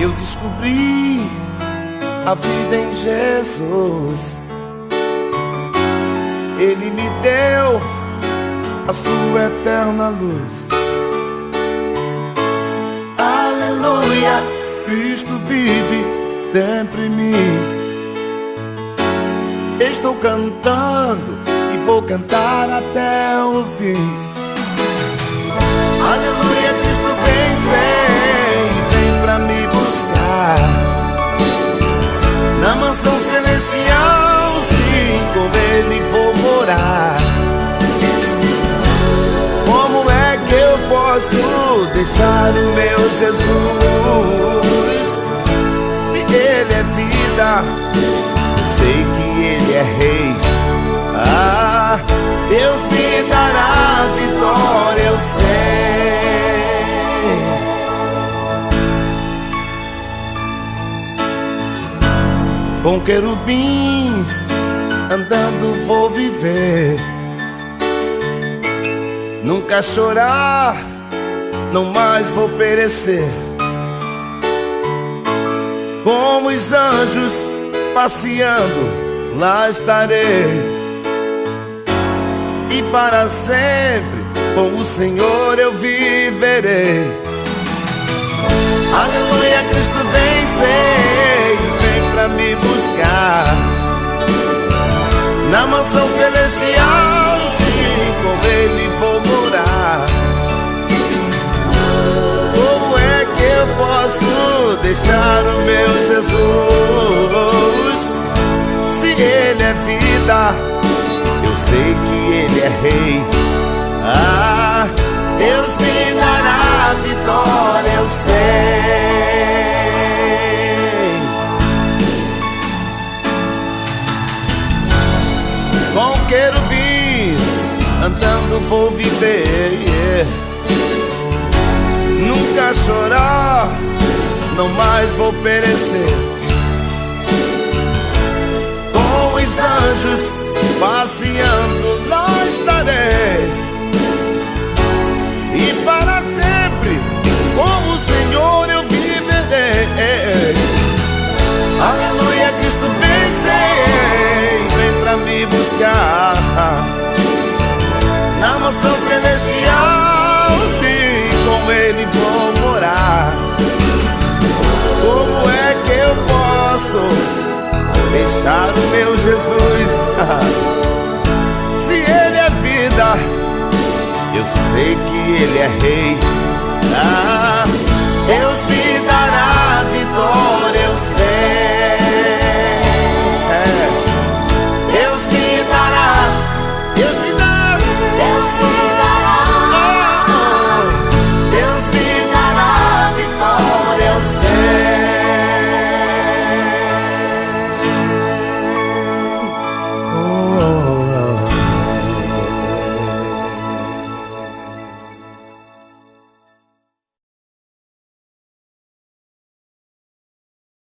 eu descobri a vida em Jesus. Ele me deu a sua eterna luz. Aleluia, Cristo vive sempre em mim. Estou cantando e vou cantar até o fim. Aleluia, Cristo vem pra me buscar. Na mansão celestial, sim, com Ele vou morar. Como é que eu posso deixar o meu Jesus? Se Ele é vida, eu sei que Ele é Rei. Ah, Deus me dará a vitória, eu sei. Com querubins andando vou viver. Nunca chorar, não mais vou perecer. Com os anjos passeando, lá estarei. E para sempre com o Senhor eu viverei. Aleluia, Cristo vem pra me buscar. Na mansão celestial, sim, com Ele vou morar. Como é que eu posso deixar o meu Jesus? Se Ele é vida, eu sei que Ele é Rei. Ah, Deus me dará a vitória, eu sei. Com querubins andando vou viver. Nunca chorar, não mais vou perecer. Com os anjos passeando, lá estarei. E para sempre com o Senhor eu viverei. Aleluia, Cristo vem pra me buscar. Na mansão celestial, sim, com Ele vou morar. Como é que eu posso deixar o meu Jesus? Se Ele é vida, eu sei que Ele é Rei. Ah,